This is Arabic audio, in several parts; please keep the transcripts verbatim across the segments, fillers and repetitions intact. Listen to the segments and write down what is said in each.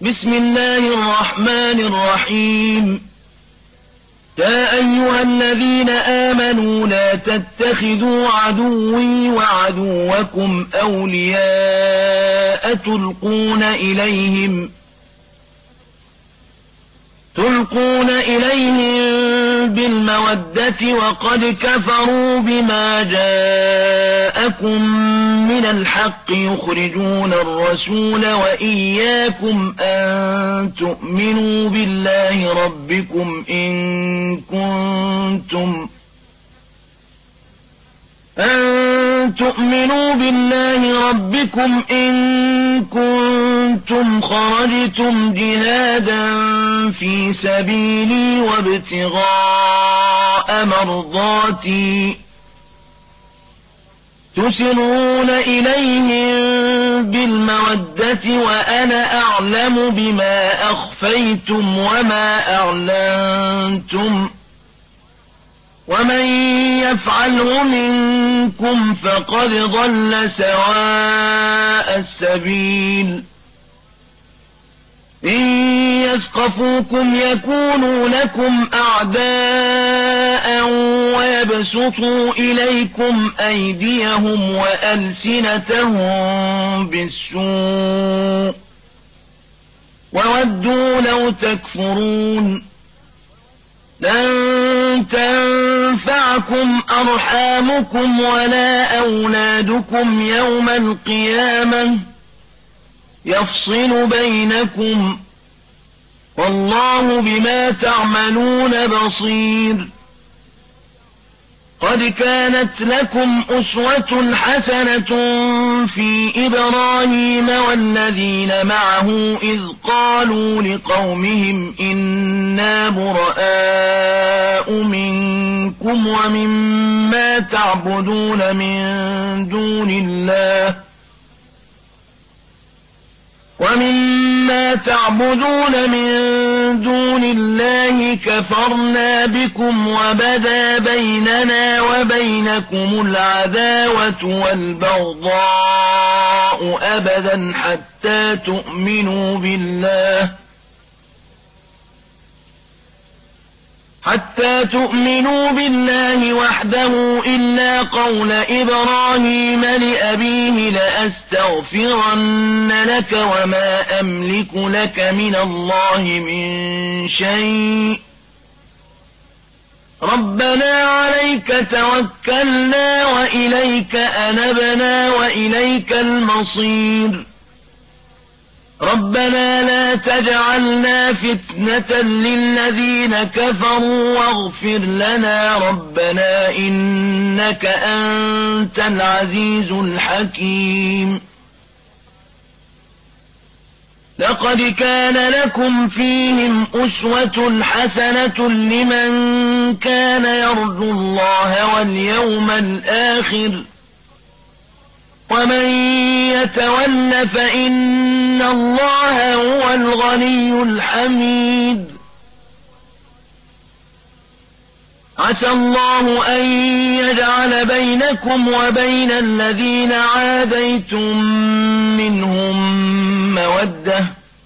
بسم الله الرحمن الرحيم يا أيها الذين آمنوا لا تتخذوا عدوي وعدوكم أولياء تلقون إليهم تلقون إليهم بالمودة وقد كفروا بما جاءكم من الحق يخرجون الرسول وإياكم أن تؤمنوا بالله ربكم إن كنتم أن تؤمنوا بالله ربكم إن كنتم خرجتم جهادا في سبيلي وابتغاء مرضاتي تسرون إليهم بالمودة وأنا أعلم بما أخفيتم وما أعلنتم ومن يفعله منكم فقد ضل سواء السبيل إن يثقفوكم يكونوا لكم أعداء ويبسطوا إليكم أيديهم وألسنتهم بالسوء وودوا لو تكفرون لن تنفعكم أرحامكم ولا أولادكم يوم القيامة يفصل بينكم والله بما تعملون بصير قد كانت لكم أسوة حسنة في إبراهيم والذين معه إذ قالوا لقومهم إنا براء منكم ومما تعبدون من دون الله ومما تعبدون من دون الله كفرنا بكم وبدا بيننا وبينكم العداوة والبغضاء أبدا حتى تؤمنوا بالله حتى تؤمنوا بالله وحده إلا قول إبراهيم لأبيه لأستغفرن لك وما أملك لك من الله من شيء ربنا عليك توكلنا وإليك أنبنا وإليك المصير ربنا لا تجعلنا فتنة للذين كفروا واغفر لنا ربنا إنك أنت العزيز الحكيم لقد كان لكم فيهم أسوة حسنة لمن كان يرجو الله واليوم الآخر ومن يتول فإن الله هو الغني الحميد عسى الله أن يجعل بينكم وبين الذين عاديتم منهم مودة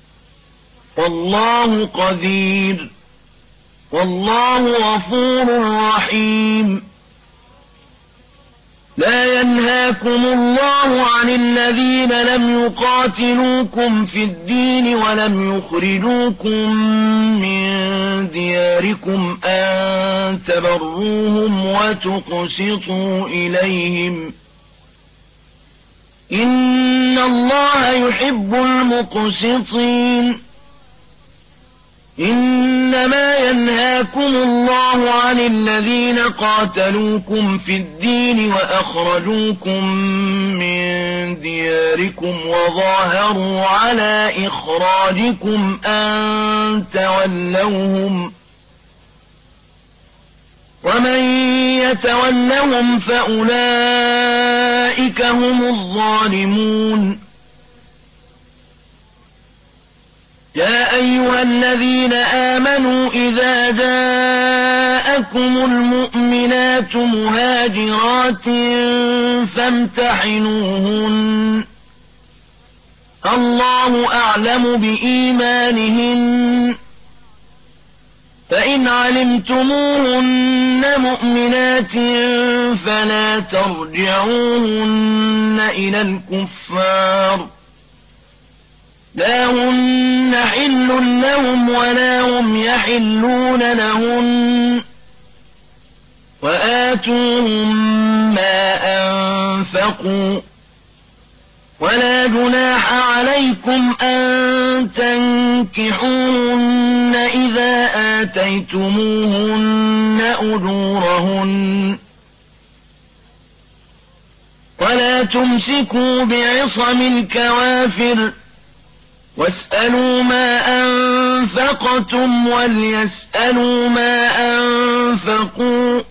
والله قدير والله غفور رحيم لا ينهاكم الله عن الذين لم يقاتلوكم في الدين ولم يخرجوكم من دياركم أن تبروهم وتقسطوا إليهم إن الله يحب المقسطين إنما ينهاكم الله عن الذين قاتلوكم في الدين وأخرجوكم من دياركم وظاهروا على إخراجكم أن تولوهم ومن يتولهم فأولئك هم الظالمون يا أيها الذين آمنوا إذا جاءكم المؤمنات مهاجرات فامتحنوهن الله أعلم بإيمانهن فإن علمتموهن مؤمنات فلا ترجعوهن إلى الكفار لا هن حل لهم ولا هم يحلون لهن وآتوهم ما أنفقوا ولا جناح عليكم أن تنكحوهن إذا آتيتموهن أجورهن ولا تمسكوا بعصم الكوافر واسألوا ما أنفقتم وليسألوا ما أنفقوا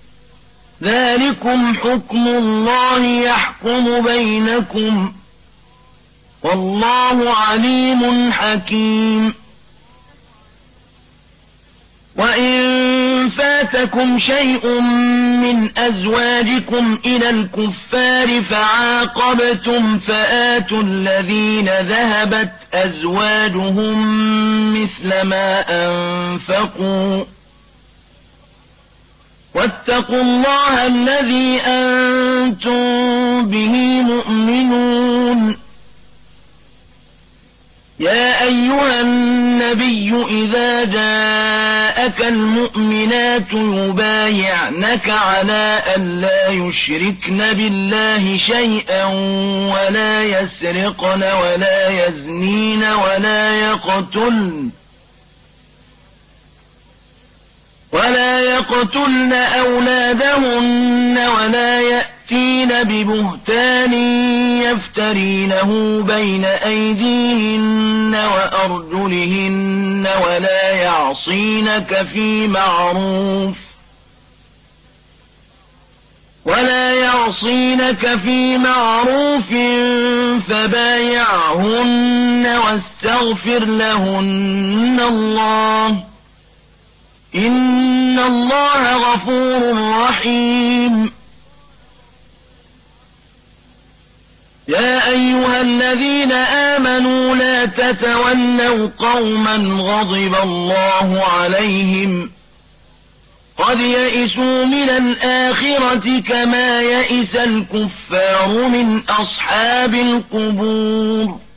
ذلكم حكم الله يحكم بينكم والله عليم حكيم وإن فاتكم شيء من أزواجكم إلى الكفار فعاقبتم فآتوا الذين ذهبت أزواجهم مثل ما أنفقوا واتقوا الله الذي أنتم به مؤمنون يا أيها النبي إذا جاءك المؤمنات يبايعنك على أن لا يشركن بالله شيئا ولا يسرقن ولا يزنين ولا يقتلن ولا يقتلن أولادهن ولا يأتين ببهتان يفترينه بين أيديهن وأرجلهن ولا يعصينك في معروف ولا يعصينك في معروف فبايعهن واستغفر لهن الله إن الله غفور رحيم يا أيها الذين آمنوا لا تتولوا قوما غضب الله عليهم قد يئسوا من الآخرة كما يئس الكفار من أصحاب القبور